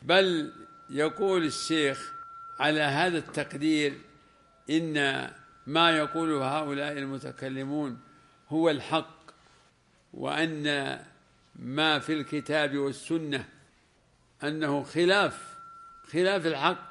بل يقول الشيخ على هذا التقدير إن ما يقوله هؤلاء المتكلمون هو الحق، وأن ما في الكتاب والسنة أنه خلاف الحق،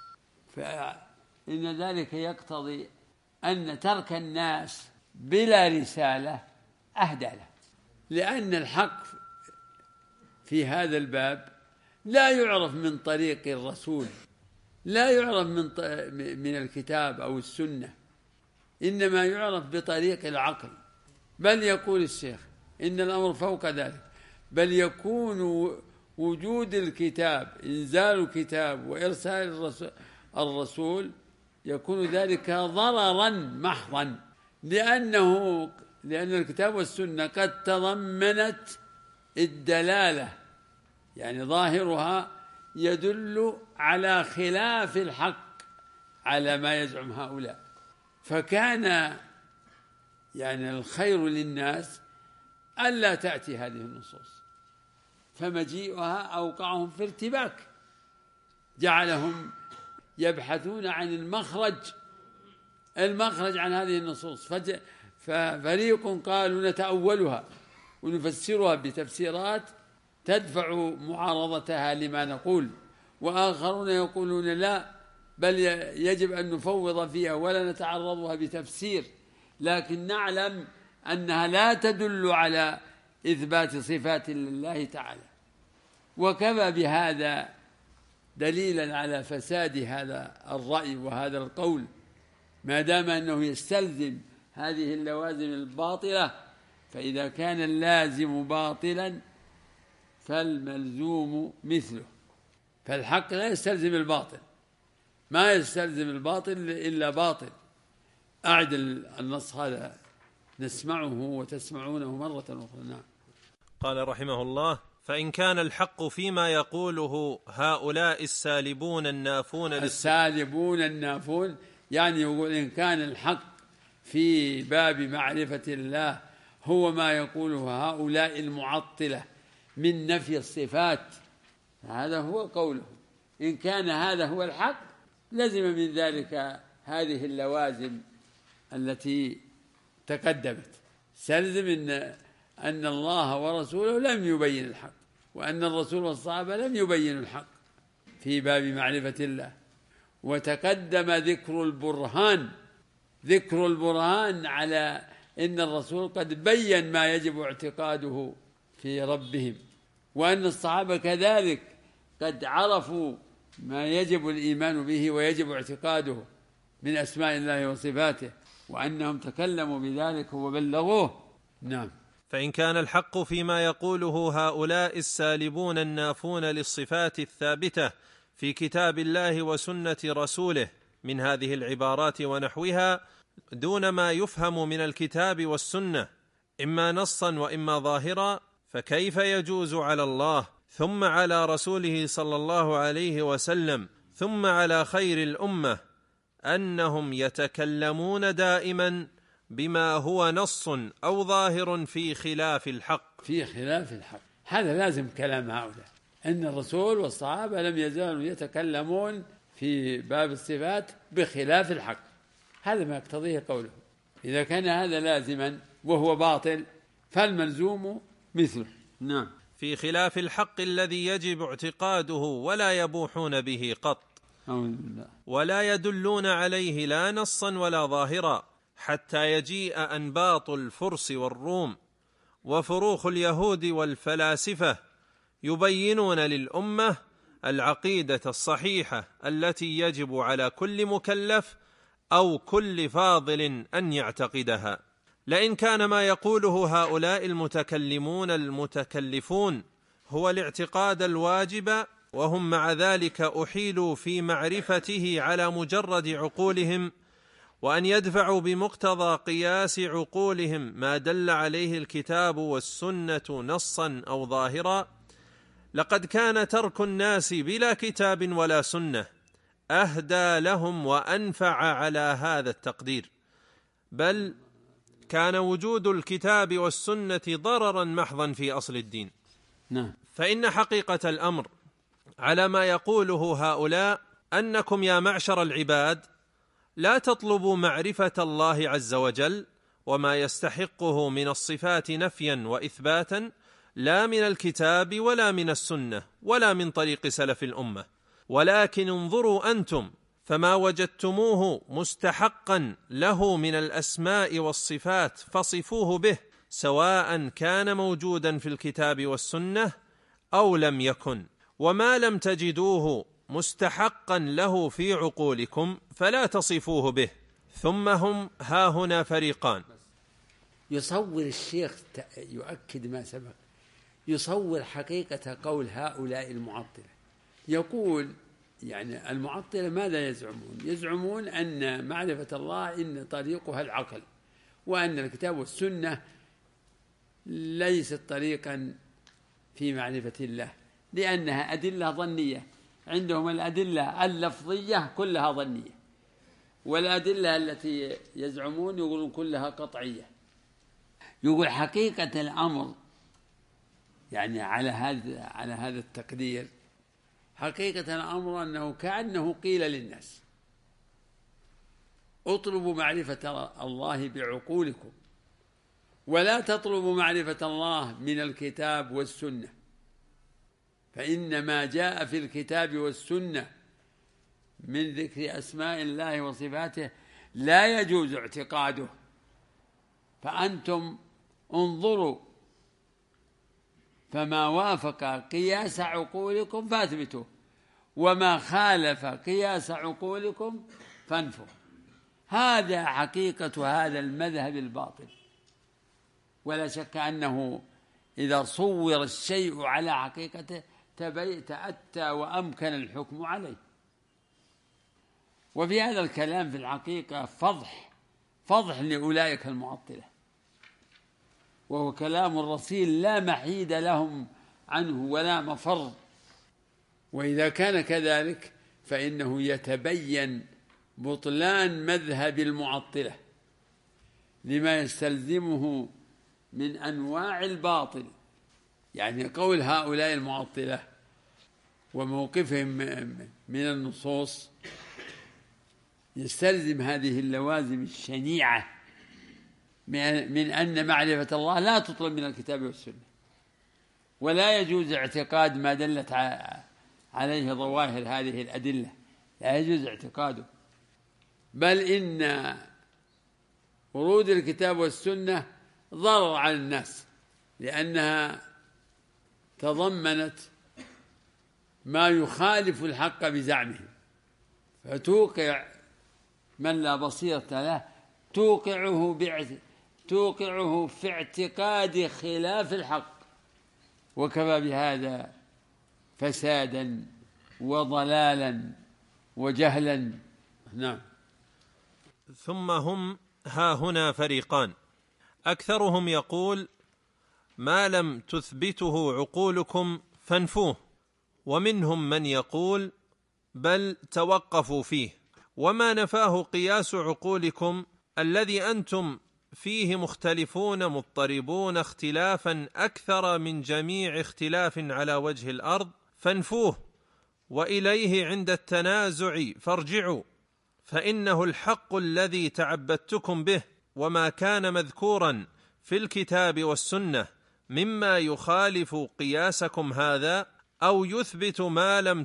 فإن ذلك يقتضي أن ترك الناس بلا رسالة أهدى له، لأن الحق في هذا الباب لا يعرف من طريق الرسول، لا يعرف من الكتاب أو السنة، إنما يعرف بطريق العقل. بل يقول الشيخ إن الأمر فوق ذلك، بل يكون وجود الكتاب، إنزال الكتاب وإرسال الرسول، يكون ذلك ضررا محضا، لأن الكتاب والسنة قد تضمنت الدلالة، يعني ظاهرها يدل على خلاف الحق على ما يزعم هؤلاء. فكان يعني الخير للناس ألا تأتي هذه النصوص، فمجيئها أوقعهم في ارتباك، جعلهم يبحثون عن المخرج عن هذه النصوص. ففريق قالوا نتأولها ونفسرها بتفسيرات تدفع معارضتها لما نقول، وآخرون يقولون لا، بل يجب أن نفوض فيها ولا نتعرضها بتفسير، لكن نعلم أنها لا تدل على إثبات صفات لله تعالى. وكفى بهذا دليلا على فساد هذا الرأي وهذا القول، ما دام أنه يستلزم هذه اللوازم الباطلة. فإذا كان اللازم باطلا فالملزوم مثله، فالحق لا يستلزم الباطل، ما يستلزم الباطل إلا باطل. أعد النص هذا نسمعه وتسمعونه مرة أخرى. نعم. قال رحمه الله: فإن كان الحق فيما يقوله هؤلاء السالبون النافون، يعني يقول إن كان الحق في باب معرفة الله هو ما يقوله هؤلاء المعطلة من نفي الصفات، هذا هو قوله. إن كان هذا هو الحق لزم من ذلك هذه اللوازم التي تقدمت، سلزم أن الله ورسوله لم يبين الحق، وأن الرسول والصحابة لم يبينوا الحق في باب معرفة الله. وتقدم ذكر البرهان على إن الرسول قد بين ما يجب اعتقاده في ربهم، وأن الصحابة كذلك قد عرفوا ما يجب الإيمان به ويجب اعتقاده من أسماء الله وصفاته، وأنهم تكلموا بذلك وبلغوه. نعم. فإن كان الحق فيما يقوله هؤلاء السالبون النافون للصفات الثابتة في كتاب الله وسنة رسوله من هذه العبارات ونحوها دون ما يفهم من الكتاب والسنة إما نصا وإما ظاهرا، فكيف يجوز على الله ثم على رسوله صلى الله عليه وسلم ثم على خير الأمة أنهم يتكلمون دائما بما هو نص أو ظاهر في خلاف الحق؟ هذا لازم كلام هؤلاء، أن الرسول والصحابة لم يزالوا يتكلمون في باب الصفات بخلاف الحق، هذا ما يقتضيه قوله. إذا كان هذا لازما وهو باطل فالملزوم مثله. نعم. في خلاف الحق الذي يجب اعتقاده ولا يبوحون به قط، ولا يدلون عليه لا نصا ولا ظاهرا، حتى يجيء أنباط الفرس والروم وفروخ اليهود والفلاسفة يبينون للأمة العقيدة الصحيحة التي يجب على كل مكلف أو كل فاضل أن يعتقدها. لئن كان ما يقوله هؤلاء المتكلمون المتكلفون هو الاعتقاد الواجب، وهم مع ذلك أحيلوا في معرفته على مجرد عقولهم، وأن يدفعوا بمقتضى قياس عقولهم ما دل عليه الكتاب والسنة نصا أو ظاهرا، لقد كان ترك الناس بلا كتاب ولا سنة أهدى لهم وأنفع على هذا التقدير، بل كان وجود الكتاب والسنة ضررا محضا في أصل الدين. نعم. فإن حقيقة الأمر على ما يقوله هؤلاء أنكم يا معشر العباد لا تطلبوا معرفة الله عز وجل وما يستحقه من الصفات نفيا وإثباتا لا من الكتاب ولا من السنة ولا من طريق سلف الأمة، ولكن انظروا أنتم فما وجدتموه مستحقا له من الأسماء والصفات فصفوه به، سواء كان موجودا في الكتاب والسنة أو لم يكن، وما لم تجدوه مستحقا له في عقولكم فلا تصفوه به. ثم هم هاهنا فريقان. يصور الشيخ يؤكد ما سبق، يصور حقيقة قول هؤلاء المعطلة. يقول يعني المعطلة ماذا يزعمون؟ يزعمون أن معرفة الله إن طريقها العقل، وأن الكتاب والسنة ليست طريقا في معرفة الله، لأنها أدلة ظنية. عندهم الأدلة اللفظية كلها ظنية، والأدلة التي يزعمون يقولون كلها قطعية. يقول حقيقة الأمر يعني على هذا التقدير، حقيقة الأمر أنه كأنه قيل للناس اطلبوا معرفة الله بعقولكم ولا تطلبوا معرفة الله من الكتاب والسنة، فإن ما جاء في الكتاب والسنة من ذكر أسماء الله وصفاته لا يجوز اعتقاده، فأنتم انظروا فما وافق قياس عقولكم فاثبتوه، وما خالف قياس عقولكم فانفوا. هذا حقيقة هذا المذهب الباطل، ولا شك أنه إذا صور الشيء على حقيقته تأتى وأمكن الحكم عليه. وفي هذا الكلام في الحقيقة فضح لأولئك المعطلة، وهو كلام الرصين لا محيد لهم عنه ولا مفر. وإذا كان كذلك فإنه يتبين بطلان مذهب المعطلة لما يستلزمه من أنواع الباطل. يعني قول هؤلاء المعطلة وموقفهم من النصوص يستلزم هذه اللوازم الشنيعة من أن معرفة الله لا تطلب من الكتاب والسنة، ولا يجوز اعتقاد ما دلت عليه ظواهر هذه الأدلة، لا يجوز اعتقاده، بل إن ورود الكتاب والسنة ضرر على الناس، لأنها تضمنت ما يخالف الحق بزعمهم، فتوقع من لا بصيرة له توقعه في اعتقاد خلاف الحق، وكفى بهذا فسادا وضلالا وجهلا. نعم. ثم هم هاهنا فريقان، أكثرهم يقول ما لم تثبته عقولكم فانفوه، ومنهم من يقول بل توقفوا فيه، وما نفاه قياس عقولكم الذي أنتم فيه مختلفون مضطربون اختلافا أكثر من جميع اختلاف على وجه الأرض فانفوه، وإليه عند التنازع فارجعوا، فإنه الحق الذي تعبدتكم به، وما كان مذكورا في الكتاب والسنة مما يخالف قياسكم هذا أو يثبت ما لم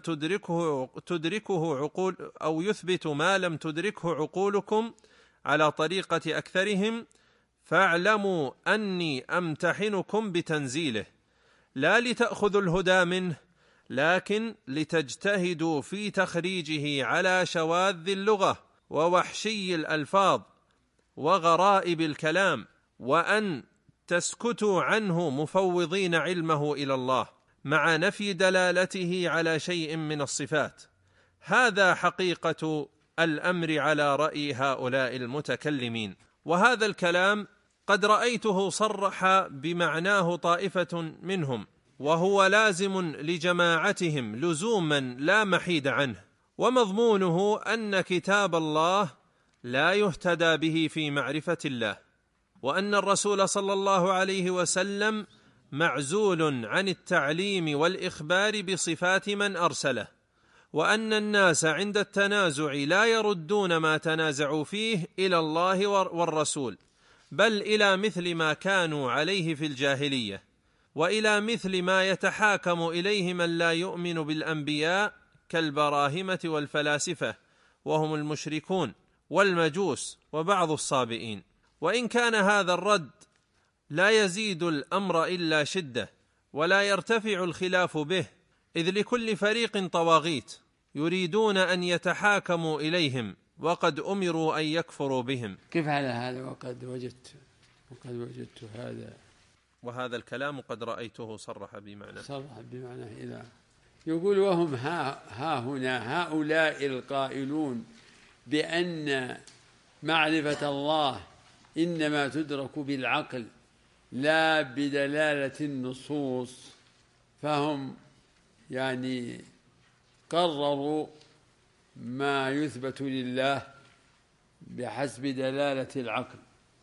تدركه عقولكم على طريقة أكثرهم، فاعلموا أني أمتحنكم بتنزيله، لا لتأخذوا الهدى منه، لكن لتجتهدوا في تخريجه على شواذ اللغة ووحشي الألفاظ وغرائب الكلام، وأن تسكتوا عنه مفوضين علمه إلى الله مع نفي دلالته على شيء من الصفات. هذا حقيقة الأمر على رأي هؤلاء المتكلمين، وهذا الكلام قد رأيته صرح بمعناه طائفة منهم، وهو لازم لجماعتهم لزوما لا محيد عنه، ومضمونه أن كتاب الله لا يهتدى به في معرفة الله، وأن الرسول صلى الله عليه وسلم معزول عن التعليم والإخبار بصفات من أرسله، وأن الناس عند التنازع لا يردون ما تنازعوا فيه إلى الله والرسول، بل إلى مثل ما كانوا عليه في الجاهلية، وإلى مثل ما يتحاكم إليه من لا يؤمن بالأنبياء كالبراهمة والفلاسفة، وهم المشركون والمجوس وبعض الصابئين. وإن كان هذا الرد لا يزيد الأمر إلا شدة، ولا يرتفع الخلاف به، إذ لكل فريق طواغيت يريدون أن يتحاكموا إليهم، وقد أمروا أن يكفروا بهم. كيف على هذا؟ وقد وجدت هذا، وهذا الكلام قد رأيته صرح بمعنى إذا يقول وهم ها هنا هؤلاء القائلون بأن معرفة الله إنما تدرك بالعقل لا بدلالة النصوص، فهم يعني قرروا ما يثبت لله بحسب دلالة العقل،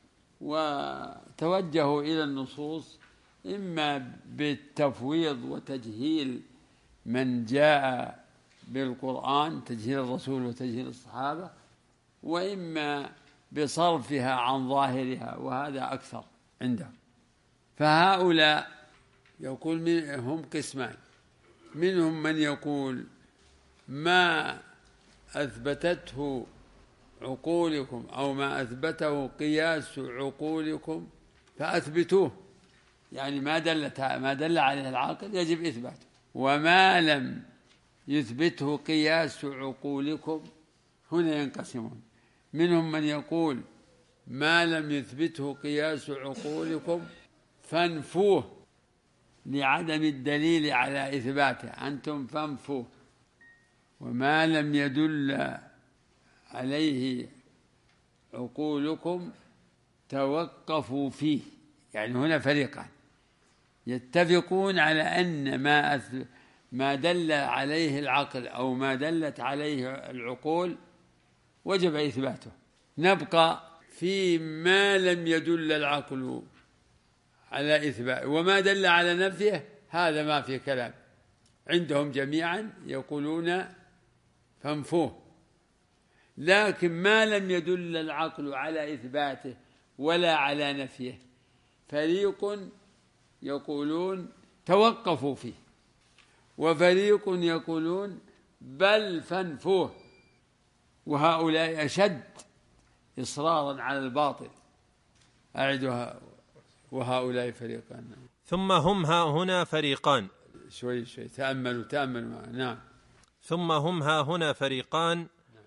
وتوجهوا إلى النصوص إما بالتفويض وتجهيل من جاء بالقرآن، تجهيل الرسول وتجهيل الصحابة، وإما بصرفها عن ظاهرها، وهذا أكثر عندهم. فهؤلاء يقول هم قسمان، منهم من يقول ما أثبتته عقولكم أو ما أثبته قياس عقولكم فأثبتوه، يعني ما دل عليه العقل يجب إثباته، وما لم يثبته قياس عقولكم هنا ينقسمون. منهم من يقول ما لم يثبته قياس عقولكم فانفوه لعدم الدليل على إثباته، أنتم فانفوه، وما لم يدل عليه عقولكم توقفوا فيه. يعني هنا فريقان يتفقون على أن ما دل عليه العقل أو ما دلت عليه العقول وجب إثباته، نبقى في ما لم يدل العقل على إثباته، وما دل على نفيه هذا ما في كلام عندهم جميعا، يقولون فانفوه. لكن ما لم يدل العقل على إثباته ولا على نفيه فريق يقولون توقفوا فيه، وفريق يقولون بل فانفوه، وهؤلاء أشد إصرارا على الباطل. أعدها وهؤلاء فريقان. ثم هم ها هنا فريقان. شوي تأملوا معنا. نعم. ثم هم ها هنا فريقان،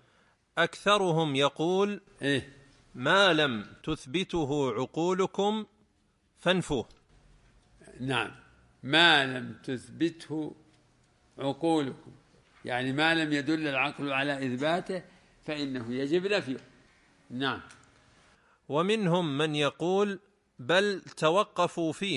أكثرهم يقول ما لم تثبته عقولكم فانفوه. نعم، ما لم تثبته عقولكم، يعني ما لم يدل العقل على إثباته فإنه يجب نفيه. نعم. ومنهم من يقول بل توقفوا فيه.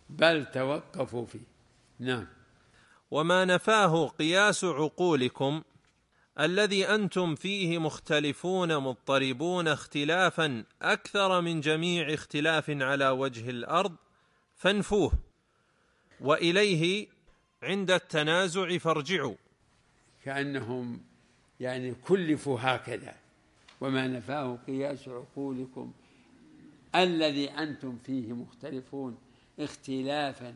نعم. وما نفاه قياس عقولكم الذي أنتم فيه مختلفون مضطربون اختلافا أكثر من جميع اختلاف على وجه الأرض فانفوه، وإليه عند التنازع فارجعوا. كأنهم يعني كلفوا هكذا. وما نفاه قياس عقولكم الذي أنتم فيه مختلفون اختلافا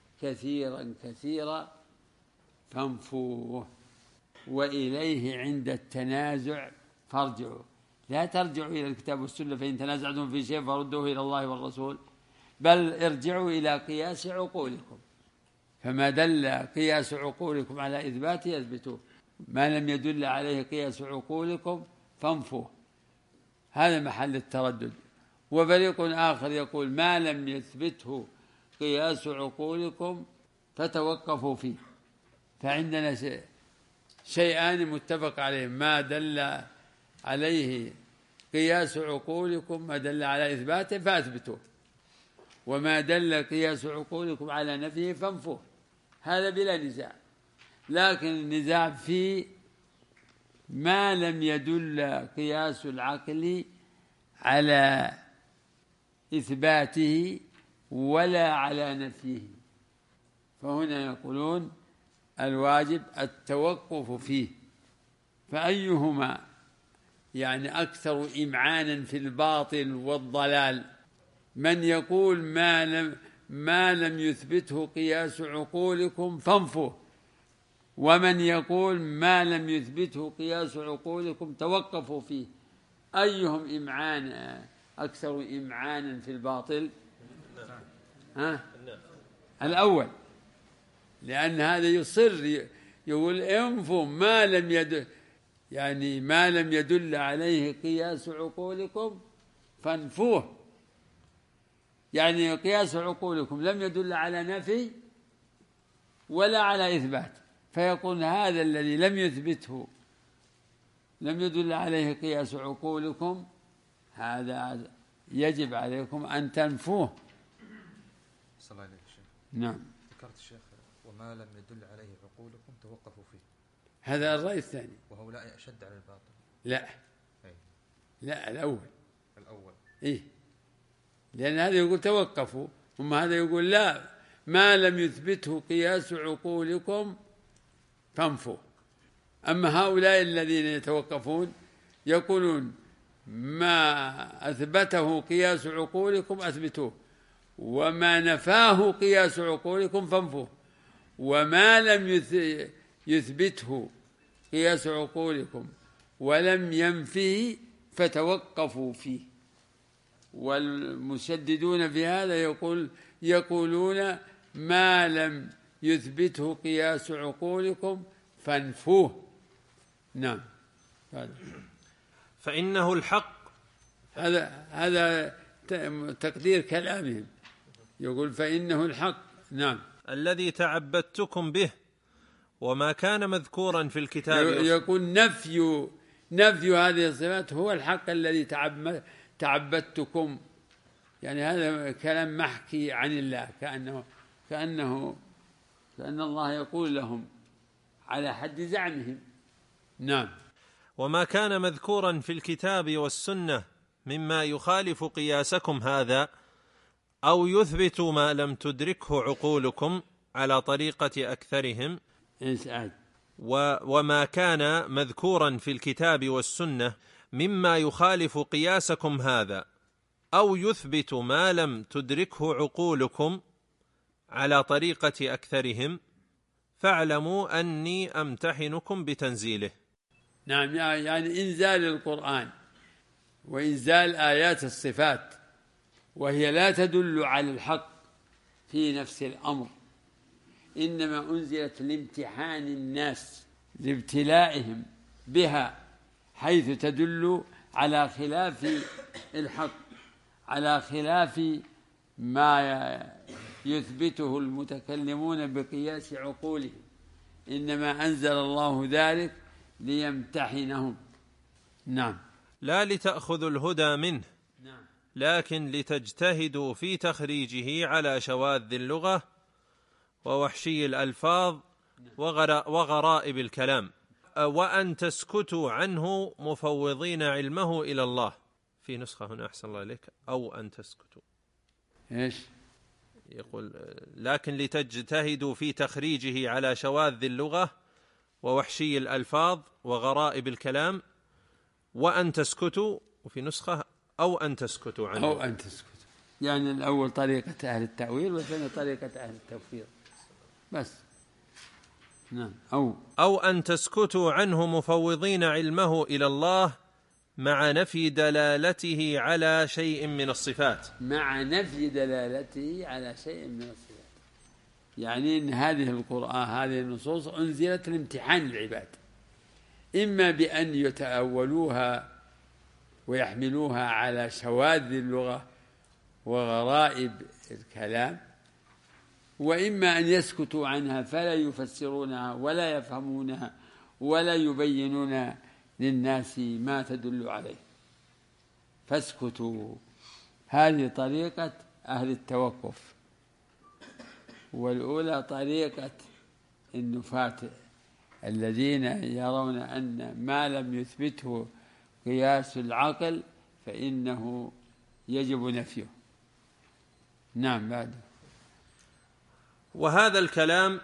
كثيرا فانفوه، وإليه عند التنازع فارجعوا. لا ترجعوا إلى الكتاب والسنة فإن تنازعتم في شيء فردوه إلى الله والرسول، بل ارجعوا إلى قياس عقولكم، فما دل قياس عقولكم على إثباته يثبتوه، ما لم يدل عليه قياس عقولكم فانفوه. هذا محل التردد. وفريق آخر يقول ما لم يثبته قياس عقولكم فتوقفوا فيه. فعندنا شيئان متفق عليه، ما دل عليه قياس عقولكم ما دل على إثباته فأثبتوه، وما دل قياس عقولكم على نفيه فانفوه. هذا بلا نزاع. لكن النزاع في ما لم يدل قياس العقل على إثباته ولا على نفيه. فهنا يقولون الواجب التوقف فيه. فأيهما يعني أكثر إمعانا في الباطل والضلال؟ من يقول ما لم يثبته قياس عقولكم فانفوه، ومن يقول ما لم يثبته قياس عقولكم توقفوا فيه. أيهم أكثر إمعانا في الباطل؟ الأول، لأن هذا يصر يقول انفوا ما لم يدل عليه قياس عقولكم فانفوه. يعني قياس عقولكم لم يدل على نفي ولا على إثبات، فيقول هذا الذي لم يثبته، لم يدل عليه قياس عقولكم، هذا يجب عليكم أن تنفوه. صلى الله عليه وسلم. نعم. ذكرت الشيخ وما لم يدل عليه عقولكم توقفوا فيه، هذا الرأي الثاني. وهؤلاء أشد على الباطل. لا الأول. إيه؟ لأن هذا يقول توقفوا، ثم هذا يقول لا، ما لم يثبته قياس عقولكم فانفوا. أما هؤلاء الذين يتوقفون يقولون ما أثبته قياس عقولكم أثبتوه، وما نفاه قياس عقولكم فانفوه، وما لم يثبته قياس عقولكم ولم ينفه فتوقفوا فيه. والمشددون في هذا يقولون ما لم يثبته قياس عقولكم فانفوه. نعم. فإنه الحق. هذا تقدير كلامهم، يقول فإنه الحق. نعم. الذي تعبدتكم به وما كان مذكورا في الكتاب. يقول نفي هذه الصفات هو الحق الذي تعبدتكم. يعني هذا كلام محكي عن الله، كأن الله يقول لهم على حد زعمهم. نعم. وما كان مذكورا في الكتاب والسنة مما يخالف قياسكم هذا أو يثبت ما لم تدركه عقولكم على طريقة أكثرهم. وما كان مذكورا في الكتاب والسنة مما يخالف قياسكم هذا أو يثبت ما لم تدركه عقولكم على طريقة أكثرهم فاعلموا أني أمتحنكم بتنزيله. نعم. يعني إنزال القرآن وإنزال آيات الصفات، وهي لا تدل على الحق في نفس الأمر، إنما أنزلت لامتحان الناس لابتلائهم بها، حيث تدل على خلاف الحق، على خلاف ما يثبته المتكلمون بقياس عقولهم. إنما أنزل الله ذلك ليمتحنهم. نعم. لا لتأخذوا الهدى منه، لكن لتجتهدوا في تخريجه على شواذ اللغة ووحشي الألفاظ وغرائب الكلام، وأن تسكتوا عنه مفوضين علمه إلى الله. في نسخة هنا أحسن الله إليك أو أن تسكتوا. إيش يقول؟ لكن لتجتهدوا في تخريجه على شواذ اللغة ووحشي الألفاظ وغرائب الكلام، وأن تسكتوا. وفي نسخة أو أن تسكتوا عنه. أو أن تسكتوا، يعني الأول طريقة أهل التأويل والثاني طريقة أهل التوفيق بس. نعم. أو أن تسكتوا عنه مفوضين علمه إلى الله مع نفي دلالته على شيء من الصفات. مع نفي دلالته على شيء من الصفات، يعني إن هذه القرآن، هذه النصوص أنزلت لامتحان العباد، إما بأن يتأولوها ويحملوها على شواذ اللغة وغرائب الكلام، وإما أن يسكتوا عنها فلا يفسرونها ولا يفهمونها ولا يبينون للناس ما تدل عليه. فاسكتوا. هذه طريقة أهل التوقف، والأولى طريقة النفاة الذين يرون أن ما لم يثبته قياس العقل فإنه يجب نفيه. نعم بعد. وهذا الكلام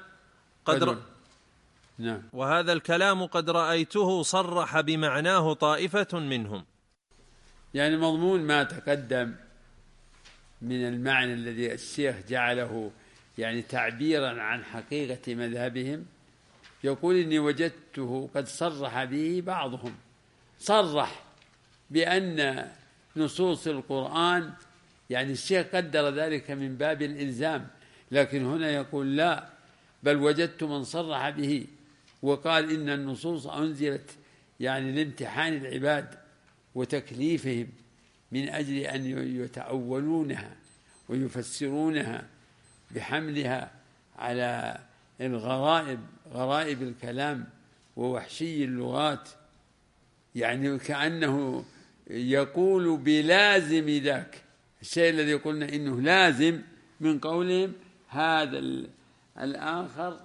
نعم. وهذا الكلام قد رأيته صرح بمعناه طائفة منهم. يعني مضمون ما تقدم من المعنى الذي الشيخ جعله يعني تعبيرا عن حقيقة مذهبهم، يقول إني وجدته قد صرح به بعضهم، صرح بأن نصوص القرآن، يعني الشيخ قدر ذلك من باب الإلزام، لكن هنا يقول لا، بل وجدت من صرح به وقال إن النصوص أنزلت يعني لامتحان العباد وتكليفهم من أجل أن يتأولونها ويفسرونها بحملها على غرائب الكلام ووحشي اللغات، يعني كأنه يقول بلازم ذاك الشيء الذي قلنا إنه لازم من قولهم، هذا الآخر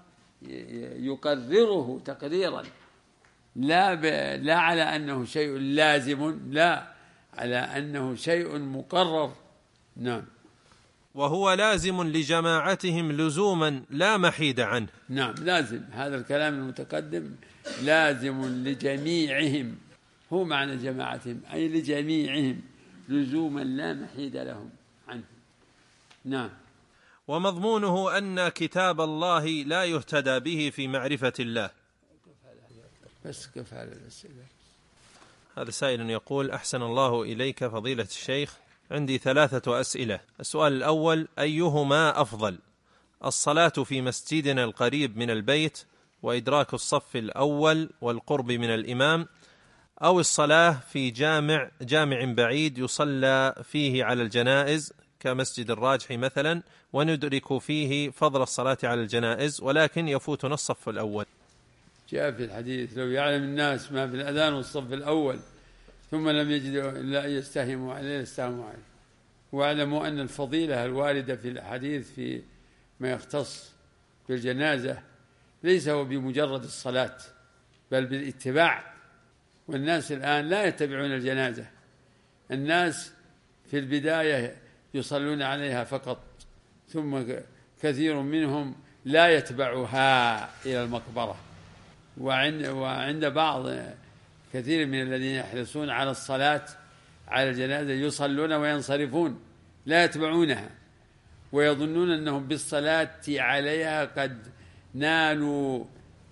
يقرره تقريرا لا على أنه شيء لازم، لا على أنه شيء مقرر. نعم. وهو لازم لجماعتهم لزوما لا محيد عنه. نعم لازم، هذا الكلام المتقدم لازم لجميعهم، هو معنى جماعتهم أي لجميعهم لزوما لا محيد لهم عنه. نعم. ومضمونه أن كتاب الله لا يهتدى به في معرفة الله. بس كيف على الأسئلة. هذا سائل يقول: أحسن الله إليك فضيلة الشيخ، عندي 3 أسئلة. السؤال الأول: أيهما أفضل، الصلاة في مسجدنا القريب من البيت وإدراك الصف الأول والقرب من الإمام، أو الصلاة في جامع بعيد يصلى فيه على الجنائز كمسجد الراجح مثلا، وندرك فيه فضل الصلاة على الجنائز ولكن يفوتنا الصف الأول؟ جاء في الحديث: لو يعلم الناس ما في الأذان والصف الأول ثم لم يجدوا إلا أن يستهموا عليه لاستهموا عليه. واعلموا أن الفضيلة الواردة في الحديث في ما يختص بالجنازة ليس هو بمجرد الصلاة بل بالاتباع، والناس الآن لا يتبعون الجنازة، الناس في البداية يصلون عليها فقط، ثم كثير منهم لا يتبعها إلى المقبرة، وعند بعض كثير من الذين يحرصون على الصلاة على الجنازة يصلون وينصرفون لا يتبعونها، ويظنون أنهم بالصلاة عليها قد نالوا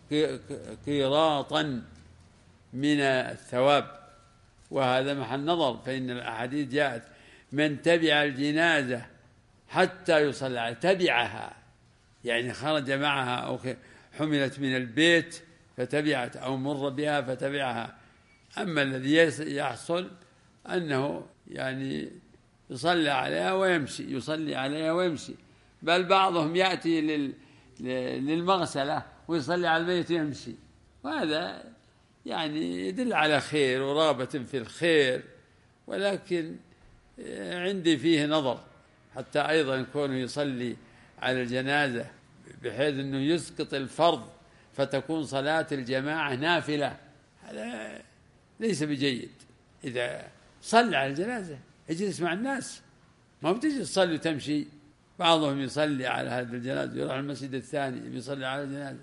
قيراطا من الثواب، وهذا محل نظر، فإن الأحاديث جاءت: من تبع الجنازة حتى يصلى عليها تبعها، يعني خرج معها أو حملت من البيت فتبعت أو مر بها فتبعها. أما الذي يحصل أنه يعني يصلي عليها ويمشي، يصلي عليها ويمشي، بل بعضهم يأتي للمغسلة ويصلي على الميت ويمشي، وهذا يعني يدل على خير ورغبة في الخير، ولكن عندي فيه نظر، حتى أيضا يكون يصلي على الجنازة بحيث أنه يسقط الفرض فتكون صلاة الجماعة نافلة، هذا ليس بجيد. إذا صلى على الجنازة اجلس مع الناس، ما بتجي تصلي وتمشي. بعضهم يصلي على هذا الجنازة يروح المسجد الثاني يصلي على الجنازة،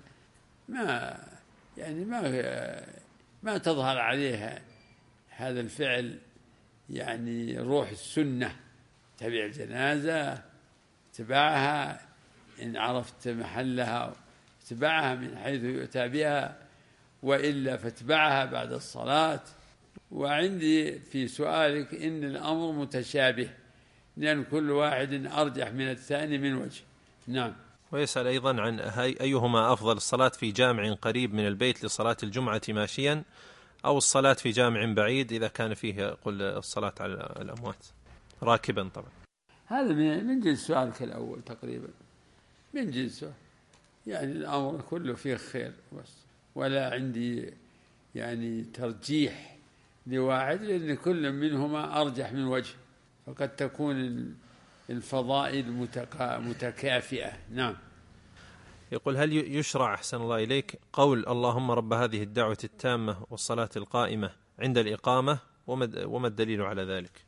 ما تظهر عليها هذا الفعل يعني روح السنة. تبع الجنازة، اتباعها إن عرفت محلها، اتباعها من حيث يؤتى بها، وإلا فاتبعها بعد الصلاة. وعندي في سؤالك إن الأمر متشابه، لأن كل واحد أرجح من الثاني من وجه. نعم. ويسأل أيضا عن أيهما أفضل، الصلاة في جامع قريب من البيت لصلاة الجمعة ماشيا، أو الصلاة في جامع بعيد إذا كان فيه قل الصلاة على الأموات راكبا. طبعا هذا من جنس سؤالك الأول تقريبا، من جنسه، يعني الأمر كله فيه خير بس، ولا عندي يعني ترجيح لواحد، لأن كل منهما أرجح من وجه، فقد تكون الفضائل متكافئة. نعم. يقول: هل يشرع أحسن الله إليك قول اللهم رب هذه الدعوة التامة والصلاة القائمة عند الإقامة، وما الدليل على ذلك؟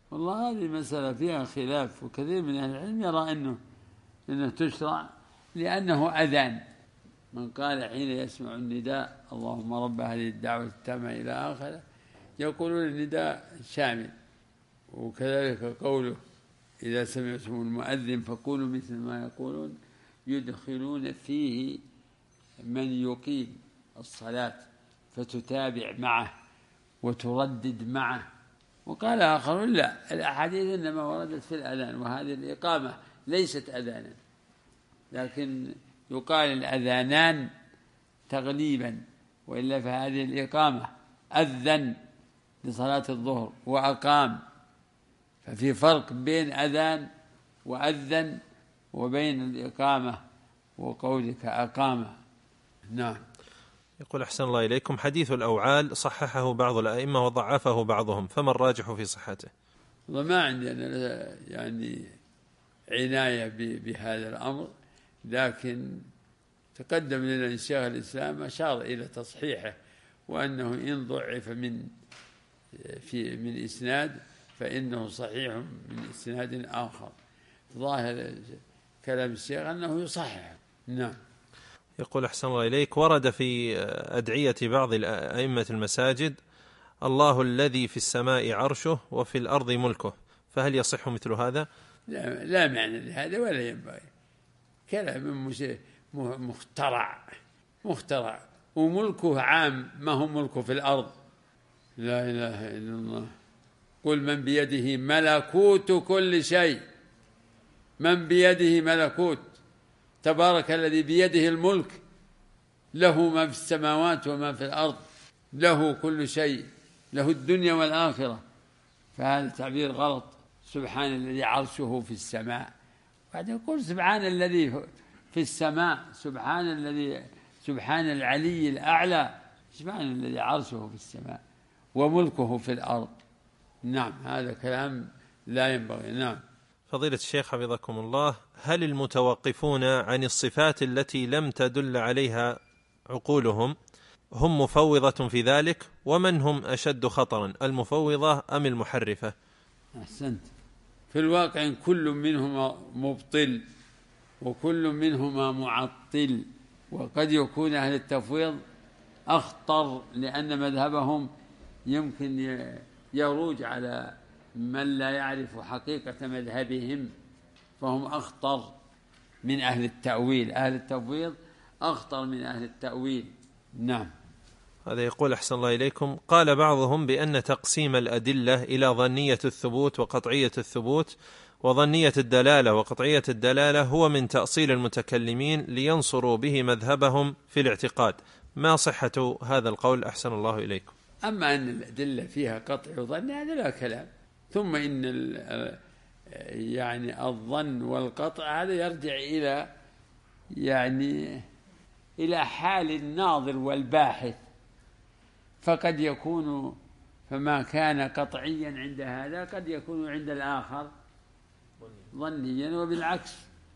والله هذه مسألة فيها خلاف، وكثير من أهل العلم يرى أنه تشرع لأنه أذان. من قال حين يسمع النداء اللهم رب هذه الدعوة التامة إلى آخره يقولون النداء شامل. وكذلك قوله إذا سمعتم المؤذن فقولوا مثل ما يقولون، يدخلون فيه من يقيم الصلاة فتتابع معه وتردد معه. وقال آخرون لا، الأحاديث إنما وردت في الأذان، وهذه الإقامة ليست أذانا، لكن يقال الأذانان تغليبا، وإلا فهذه الإقامة أذن لصلاة الظهر وأقام، ففي فرق بين أذان وأذن وبين الإقامة وقولك أقام. نعم. يقول أحسن الله إليكم، حديث الأوعال صححه بعض الأئمة وضعفه بعضهم، فما الراجح في صحته؟ وما عندنا يعني عناية بهذا الأمر، لكن تقدم لنا إن شيخ الإسلام أشار إلى تصحيحه، وأنه إن ضعف من إسناد فإنه صحيح من إسناد آخر. ظاهر كلام الشيخ أنه يصحح. نعم. يقول أحسن الله إليك، ورد في أدعية بعض أئمة المساجد الله الذي في السماء عرشه وفي الأرض ملكه، فهل يصح مثل هذا؟ لا معنى لهذا ولا ينبغي، كلام مخترع، وملكه عام، ما هو ملكه في الأرض. لا إله إلا الله. قل من بيده ملكوت كل شيء، من بيده ملكوت، تبارك الذي بيده الملك، له ما في السماوات وما في الأرض، له كل شيء، له الدنيا والآخرة. فهذا تعبير غلط. سبحان الذي عرشه في السماء، بعد يقول سبحان الذي في السماء، سبحان العلي الأعلى، سبحان الذي عرشه في السماء وملكه في الأرض. نعم، هذا كلام لا ينبغي. نعم. فضيلة الشيخ حفظكم الله، هل المتوقفون عن الصفات التي لم تدل عليها عقولهم هم مفوضة في ذلك؟ ومن هم أشد خطرا، المفوضة أم المحرفة؟ أحسنت. في الواقع كل منهما مبطل وكل منهما معطل، وقد يكون أهل التفويض أخطر، لأن مذهبهم يمكن يروج على من لا يعرف حقيقة مذهبهم، فهم أخطر من أهل التأويل. أهل التفويض أخطر من أهل التأويل. نعم. هذا يقول أحسن الله إليكم، قال بعضهم بأن تقسيم الأدلة إلى ظنية الثبوت وقطعية الثبوت وظنية الدلالة وقطعية الدلالة هو من تأصيل المتكلمين لينصروا به مذهبهم في الاعتقاد، ما صحة هذا القول أحسن الله إليكم؟ أما أن الأدلة فيها قطع وظن هذا لا كلام، ثم إن يعني الظن والقطع هذا يرجع إلى حال الناظر والباحث، فقد يكون فما كان قطعيا عند هذا قد يكون عند الآخر ظنيا، وبالعكس.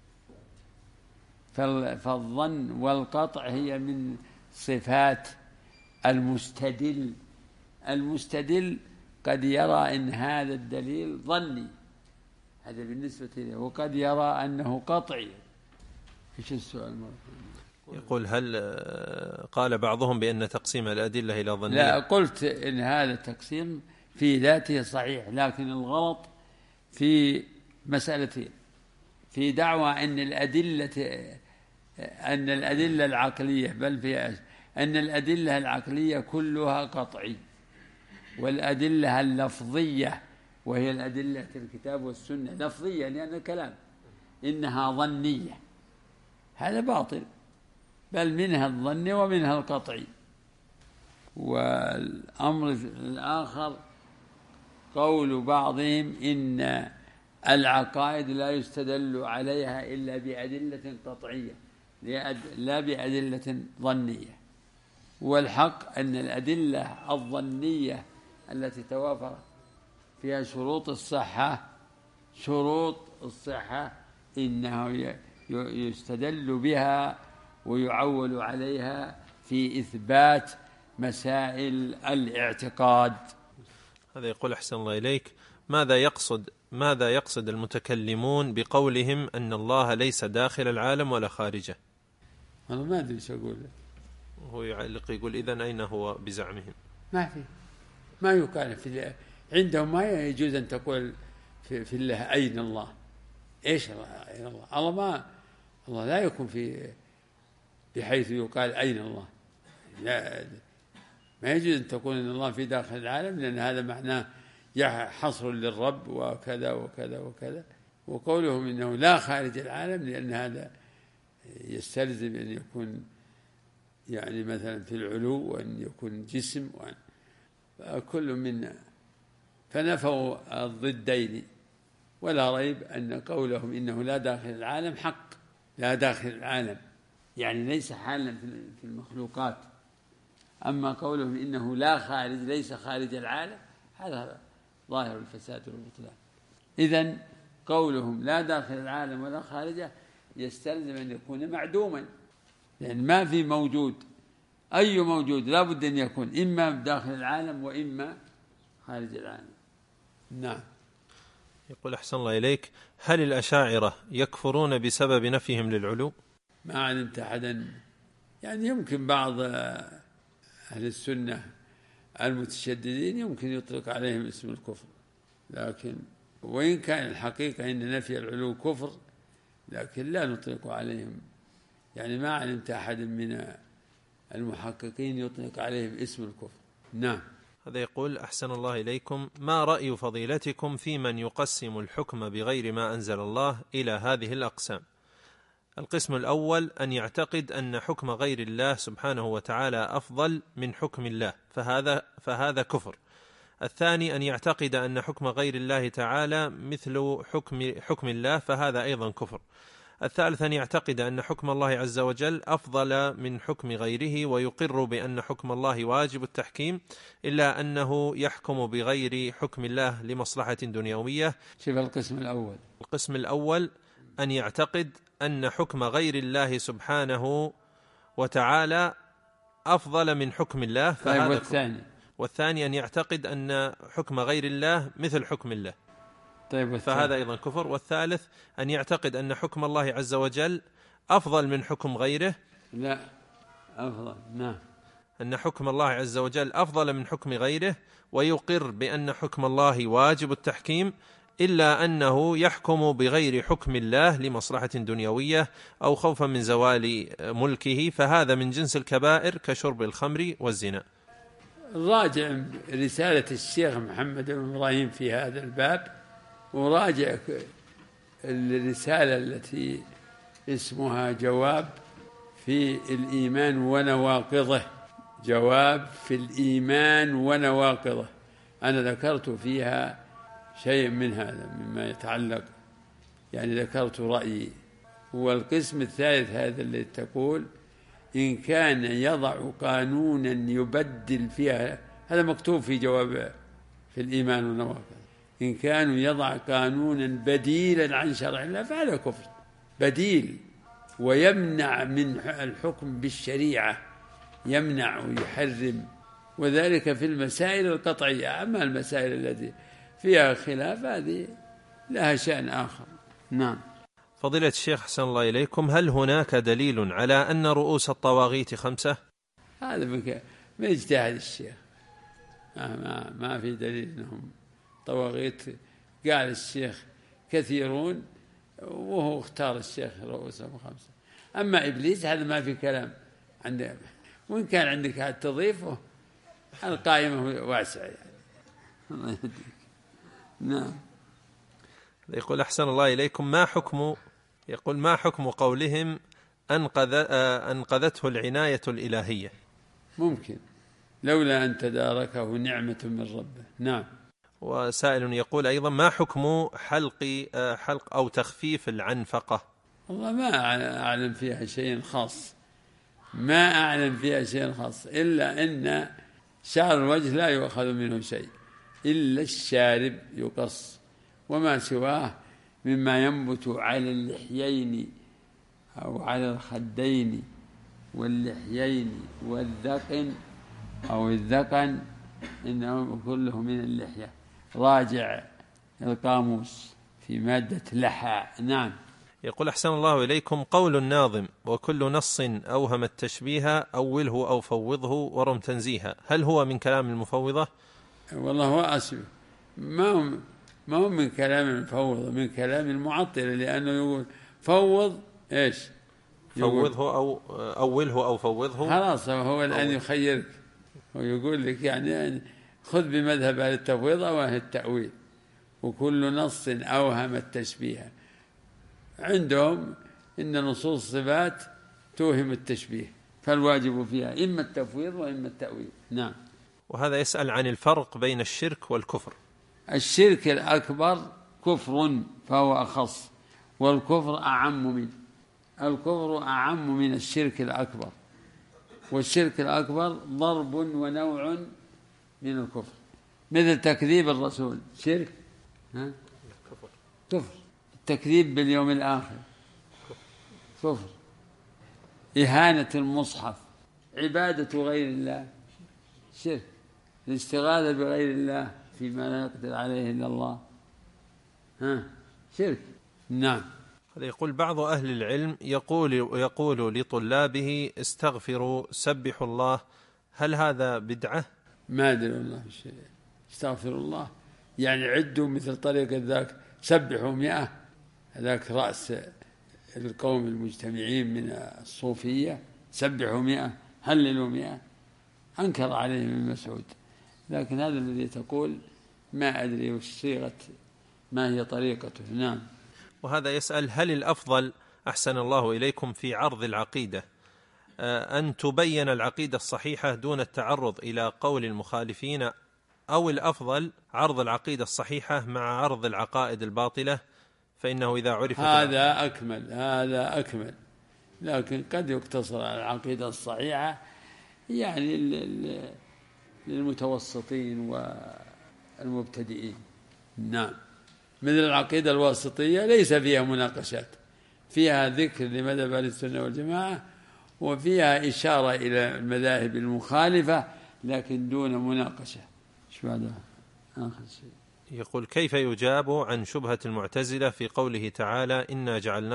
فالظن والقطع هي من صفات المستدل. المستدل قد يرى أن هذا الدليل ظني، هذا بالنسبة له، وقد يرى أنه قطعي. إيش السؤال مرة؟ يقول هل قال بعضهم بأن تقسيم الأدلة إلى ظنية؟ لا، قلت إن هذا التقسيم في ذاته صحيح، لكن الغلط في مسألتين: في دعوى أن الأدلة العقلية، بل في أن الأدلة العقلية كلها قطعي، والأدلة اللفظية وهي الأدلة الكتاب والسنة لفظية لأن الكلام إنها ظنية. هذا باطل، بل منها الظن ومنها القطعي. والأمر الآخر قول بعضهم إن العقائد لا يستدل عليها إلا بأدلة قطعية لا بأدلة ظنية. والحق أن الأدلة الظنية التي توافر فيها شروط الصحة إنه يستدل بها ويعول عليها في إثبات مسائل الاعتقاد. هذا يقول أحسن الله إليك، ماذا يقصد المتكلمون بقولهم أن الله ليس داخل العالم ولا خارجه؟ أنا ما أدري إيش أقول. هو يعلق يقول إذن أين هو بزعمهم؟ ما يقال عندهم ما يجوز أن تقول في الله أين الله. إيش الله أين الله؟ الله لا يكون بحيث يقال أين الله. لا، ما يجوز أن تقول أن الله في داخل العالم، لأن هذا معناه حصر للرب وكذا وكذا وكذا. وقولهم إنه لا خارج العالم، لأن هذا يستلزم أن يكون يعني مثلا في العلو، وأن يكون جسم، وأن كل منا، فنفوا الضدين. ولا ريب أن قولهم إنه لا داخل العالم حق. لا داخل العالم يعني ليس حالا في المخلوقات. أما قولهم إنه لا خارج، ليس خارج العالم، هذا ظاهر الفساد والبطلان. إذن قولهم لا داخل العالم ولا خارجه يستلزم أن يكون معدوما، لأن ما في موجود، أي موجود لا بد أن يكون إما داخل العالم وإما خارج العالم. نعم. يقول أحسن الله إليك: هل الأشاعرة يكفرون بسبب نفيهم للعلو؟ ما علمت أحدا، يعني يمكن بعض أهل السنة المتشددين يمكن يطلق عليهم اسم الكفر، لكن وإن كان الحقيقة أن نفي العلو كفر، لكن لا نطلق عليهم، يعني ما علمت أحد من المحققين يطلق عليهم اسم الكفر. نعم. هذا يقول: أحسن الله إليكم، ما رأي فضيلتكم في من يقسم الحكم بغير ما أنزل الله إلى هذه الأقسام؟ القسم الأول: أن يعتقد أن حكم غير الله سبحانه وتعالى أفضل من حكم الله، فهذا كفر. الثاني: أن يعتقد أن حكم غير الله تعالى مثل حكم الله، فهذا أيضا كفر. الثالث: أن يعتقد أن حكم الله عز وجل أفضل من حكم غيره، ويقر بأن حكم الله واجب التحكيم، إلا أنه يحكم بغير حكم الله لمصلحة دنيوية. شوف القسم الأول. القسم الأول: أن يعتقد أن حكم غير الله سبحانه وتعالى أفضل من حكم الله، فهذا والثاني أن يعتقد أن حكم غير الله مثل حكم الله، فهذا أيضا كفر. والثالث: أن يعتقد أن حكم الله عز وجل أفضل من حكم غيره، لا أفضل، نعم، أن حكم الله عز وجل أفضل من حكم غيره، ويقر بأن حكم الله واجب التحكيم، إلا أنه يحكم بغير حكم الله لمصلحة دنيوية أو خوفا من زوال ملكه، فهذا من جنس الكبائر كشرب الخمر والزنا. راجع رسالة الشيخ محمد بن إبراهيم في هذا الباب، وراجع الرسالة التي اسمها جواب في الإيمان ونواقضه. جواب في الإيمان ونواقضه، أنا ذكرت فيها شيء من هذا مما يتعلق، يعني ذكرت رأيي. والقسم الثالث هذا اللي تقول إن كان يضع قانونا يبدل فيها، هذا مكتوب في جواب في الإيمان والنواقض، إن كانوا يضع قانونا بديلا عن شرع الله فهذا كفر بديل، ويمنع من الحكم بالشريعة، يمنع ويحرم، وذلك في المسائل القطعية. أما المسائل التي فيها خلاف هذه لها شأن آخر. نعم. فضيلة الشيخ أحسن الله إليكم، هل هناك دليل على أن رؤوس الطواغيت 5؟ هذا من اجتهاد الشيخ، ما في دليل أنهم طواغيت. قال الشيخ كثيرون وهو اختار الشيخ رؤوسهم 5. أما إبليس هذا ما في كلام عنده، وإن كان عندك تضيفه القائمة واسعة يعني. الله يهديك. نعم. يقول أحسن الله إليكم، ما حكم قولهم أنقذته العناية الإلهية؟ ممكن لولا أن تداركه نعمة من ربه. نعم. وسائل يقول أيضا ما حكم حلق أو تخفيف العنفقة؟ والله ما أعلم فيها شيء خاص، ما أعلم فيها شيء خاص، إلا أن شعر الوجه لا يؤخذ منه شيء إلا الشارب يقص، وما سواه مما ينبت على اللحيين أو على الخدين واللحيين والذقن أو الذقن، إنه كله من اللحية. راجع القاموس في مادة لحى. نعم. يقول أحسن الله إليكم: قول الناظم: وكل نص أوهم التشبيه أوله أو فوضه ورم تنزيها، هل هو من كلام المفوضة؟ والله هو أسبه ما هو من كلام المفوضة، من كلام المعطلة، لأنه يقول فوض إيش؟ فوضه أو أوله أو فوضه. خلاص هو الآن يخيرك ويقول لك يعني خذ بمذهب أهل التفويض أو أهل التأويل. وكل نص أوهم التشبيه، عندهم إن نصوص الصفات توهم التشبيه، فالواجب فيها إما التفويض وإما التأويل. نعم. وهذا يسأل عن الفرق بين الشرك والكفر. الشرك الأكبر كفر فهو أخص، والكفر أعم منه. الكفر أعم من الشرك الأكبر، والشرك الأكبر ضرب ونوع من الكفر، مثل تكذيب الرسول شرك، كفر. التكذيب باليوم الآخر كفر. إهانة المصحف، عبادة غير الله شرك. الاستغاثة بغير الله فيما لا يقدر عليه إلا الله شرك. نعم. يقول بعض أهل العلم يقول لطلابه: استغفروا سبحوا الله، هل هذا بدعة؟ ما أدري والله شيء. استغفر الله يعني عدوا مثل طريقة ذاك، سبحوا 100، هذاك رأس القوم المجتمعين من الصوفية، سبحوا 100، هللوا 100، أنكر عليه ابن مسعود. لكن هذا الذي تقول ما أدري وش صيغة، ما هي طريقته. نعم. وهذا يسأل: هل الأفضل أحسن الله إليكم في عرض العقيدة أن تبين العقيدة الصحيحة دون التعرض إلى قول المخالفين، أو الأفضل عرض العقيدة الصحيحة مع عرض العقائد الباطلة؟ فإنه إذا عرف هذا أكمل، لكن قد يقتصر على العقيدة الصحيحة يعني للمتوسطين والمبتدئين. نعم. مثل العقيدة الواسطية ليس فيها مناقشات، فيها ذكر لمذهب أهل السنة والجماعة، وفيها إشارة إلى المذاهب المخالفة، لكن دون مناقشة. شو هذا آخر شيء؟ يقول: كيف يجاب عن شبهة المعتزلة في قوله تعالى: إنا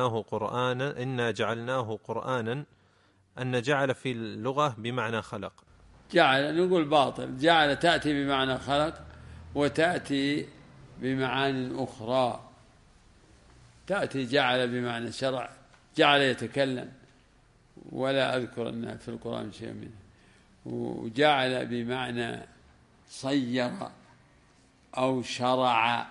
جعلناه قرآنا، أن جعل في اللغة بمعنى خلق؟ جعل نقول باطل. جعل تأتي بمعنى خلق وتأتي بمعان أخرى. تأتي جعل بمعنى شرع، جعل يتكلم، ولا أذكر أن في القرآن شيء منه. وجعل بمعنى صير أو شرع.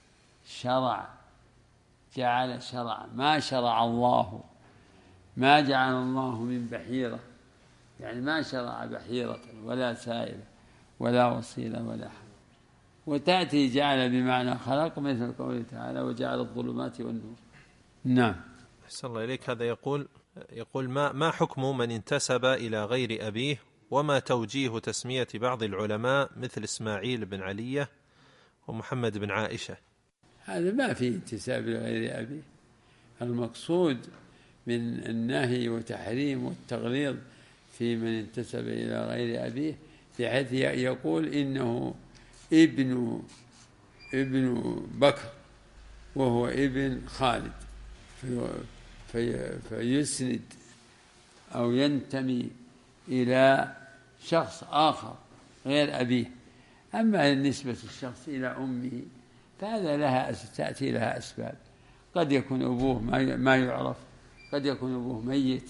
جعل شرع، ما شرع الله، ما جعل الله من بحيرة، يعني ما شرع بحيرة ولا سائلة ولا وصيلة ولا حم. وتأتي جعل بمعنى خلق مثل قوله تعالى: وجعل الظلمات والنور. نعم. أحسن الله إليك. هذا يقول ما حكم من انتسب إلى غير أبيه، وما توجيه تسمية بعض العلماء مثل إسماعيل بن علية ومحمد بن عائشة؟ هذا ما فيه انتساب لغير أبيه. المقصود من النهي وتحريم والتغليظ في من انتسب إلى غير أبيه، بحيث يقول إنه ابن بكر وهو ابن خالد، فيسند أو ينتمي إلى شخص آخر غير أبيه. أما نسبة الشخص إلى أمه فهذا تأتي لها أسباب. قد يكون أبوه ما يعرف، قد يكون أبوه ميت،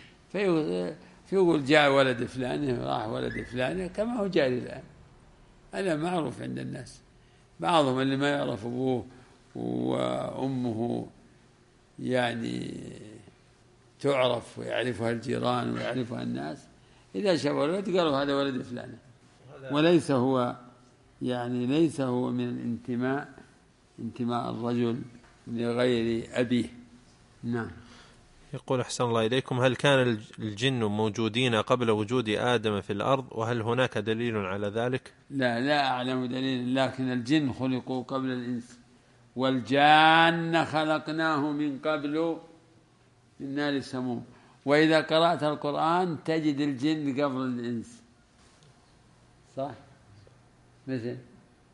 فيقول جاء ولد فلانه راح ولد فلانه، كما هو جاري الآن. هذا معروف عند الناس. بعضهم اللي ما يعرف أبوه وأمه يعني تعرف ويعرفها الجيران ويعرفها الناس، إذا شافوا الولد قالوا هذا ولد فلانه، وليس هو يعني ليس هو من انتماء الرجل لغير أبيه. نعم. يقول: أحسن الله إليكم، هل كان الجن موجودين قبل وجود آدم في الأرض، وهل هناك دليل على ذلك؟ لا أعلم دليل، لكن الجن خلقوا قبل الإنس، والجان خلقناه من قبل من نار سموم. وإذا قرأت القرآن تجد الجن قبل الإنس، صح؟ مثل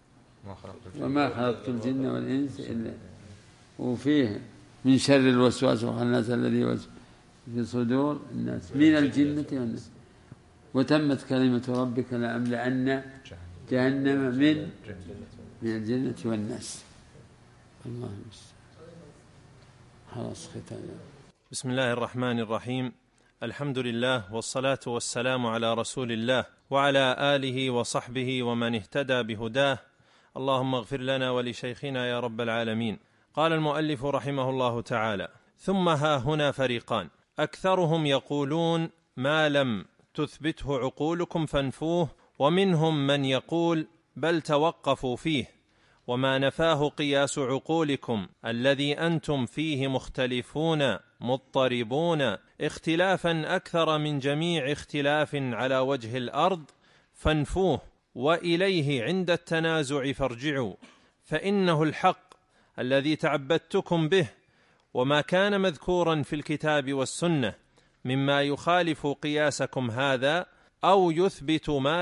وما خلقت الجن والإنس إلا. وفيه من شر الوسواس الخناس الذي يوسوس في صدور الناس من الجنة والناس. وتمت كلمة ربك لأملأن جهنم من الجنة والناس. الله المستعان. خلاص ختام. بسم الله الرحمن الرحيم. الحمد لله والصلاة والسلام على رسول الله وعلى آله وصحبه ومن اهتدى بهداه. اللهم اغفر لنا ولشيخنا يا رب العالمين. قال المؤلف رحمه الله تعالى: ثم ها هنا فريقان، أكثرهم يقولون ما لم تثبته عقولكم فانفوه، ومنهم من يقول بل توقفوا فيه، وما نفاه قياس عقولكم الذي أنتم فيه مختلفون مضطربون اختلافا أكثر من جميع اختلاف على وجه الأرض، فانفوه وإليه عند التنازع فارجعوا، فإنه الحق الذي تعبدتكم به. وما كان مذكورا في الكتاب والسنة مما يخالف قياسكم هذا أو يثبت ما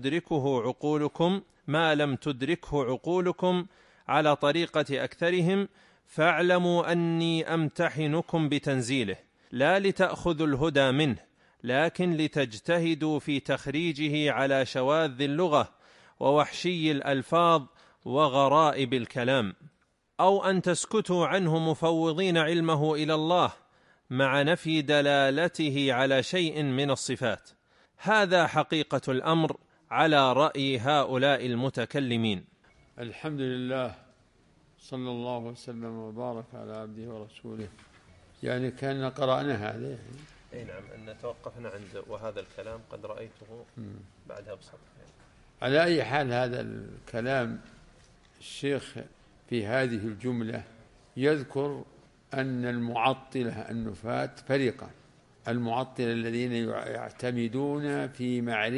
لم تدركه عقولكم على طريقة أكثرهم، فاعلموا أني أمتحنكم بتنزيله، لا لتأخذوا الهدى منه، لكن لتجتهدوا في تخريجه على شواذ اللغة ووحشي الألفاظ وغرائب الكلام، أو أن تسكتوا عنه مفوضين علمه إلى الله مع نفي دلالته على شيء من الصفات. هذا حقيقة الأمر على رأي هؤلاء المتكلمين. الحمد لله، صلى الله وسلم وبارك على عبده ورسوله. يعني كان قرأنا هذا يعني. أي نعم، أن توقفنا عند وهذا الكلام قد رأيته بعدها بصفحة. على أي حال هذا الكلام الشيخ في هذه الجملة يذكر أن المعطلة النفاة فريقان: المعطلة الذين يعتمدون في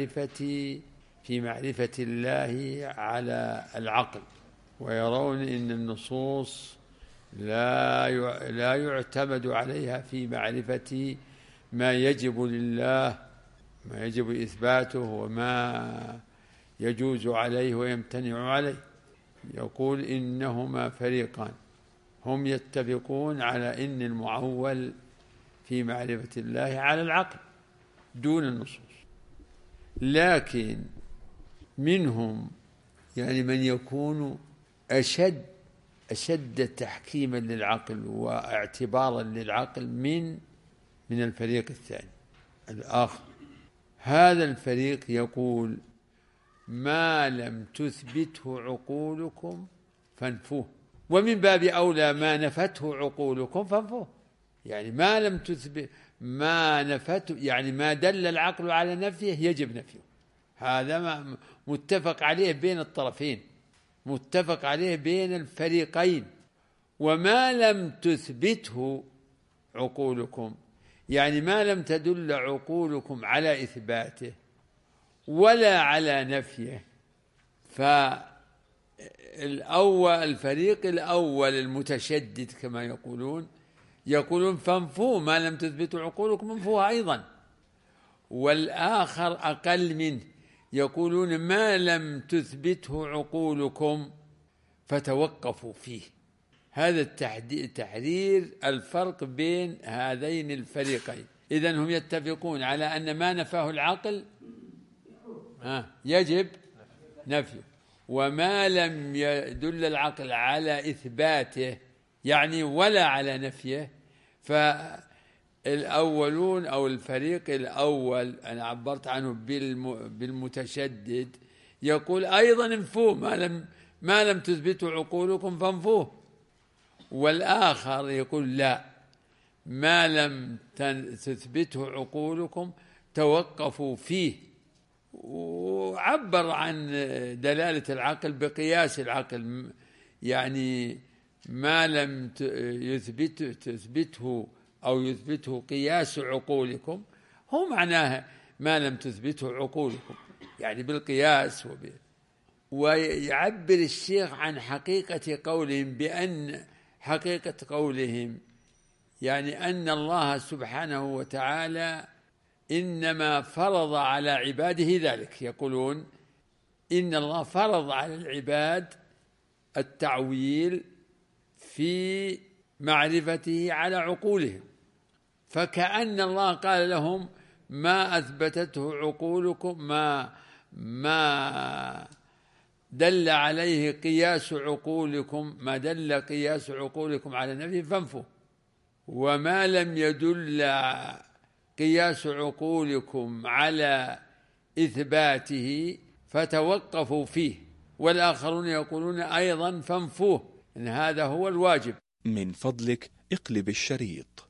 معرفة الله على العقل، ويرون أن النصوص لا يعتمد عليها في معرفة ما يجب لله، ما يجب إثباته وما يجوز عليه ويمتنع عليه. يقول إنهما فريقان، هم يتفقون على أن المعول في معرفة الله على العقل دون النصوص، لكن منهم يعني من يكون أشد تحكيما للعقل واعتبارا للعقل من الفريق الثاني الآخر. هذا الفريق يقول ما لم تثبته عقولكم فانفوه، ومن باب أولى ما نفته عقولكم فانفوه. يعني ما لم تثبت ما نفته، يعني ما دل العقل على نفيه يجب نفيه. هذا ما متفق عليه بين الطرفين، متفق عليه بين الفريقين. وما لم تثبته عقولكم، يعني ما لم تدل عقولكم على إثباته ولا على نفيه، الفريق الأول المتشدد كما يقولون فانفوه، ما لم تثبتوا عقولكم انفوها أيضا. والآخر أقل منه يقولون ما لم تثبته عقولكم فتوقفوا فيه. هذا تحرير الفرق بين هذين الفريقين. إذن هم يتفقون على أن ما نفاه العقل يجب نفيه، وما لم يدل العقل على إثباته يعني ولا على نفيه، فالأولون أو الفريق الأول أنا عبرت عنه بالمتشدد يقول أيضا انفوه، ما لم تثبتوا عقولكم فانفوه. والآخر يقول لا، ما لم تثبته عقولكم توقفوا فيه، وعبر عن دلالة العقل بقياس العقل. يعني ما لم تثبته أو يثبته قياس عقولكم هو معناها ما لم تثبته عقولكم، يعني بالقياس. ويعبر الشيخ عن حقيقة قولهم بأن حقيقة قولهم يعني أن الله سبحانه وتعالى إنما فرض على عباده ذلك. يقولون إن الله فرض على العباد التعويل في معرفته على عقولهم، فكأن الله قال لهم ما أثبتته عقولكم، ما دل عليه قياس عقولكم، ما دل قياس عقولكم على نفيه فانفوا، وما لم يدل قياس عقولكم على إثباته فتوقفوا فيه، والآخرون يقولون أيضا فانفوه، إن هذا هو الواجب. من فضلك اقلب الشريط.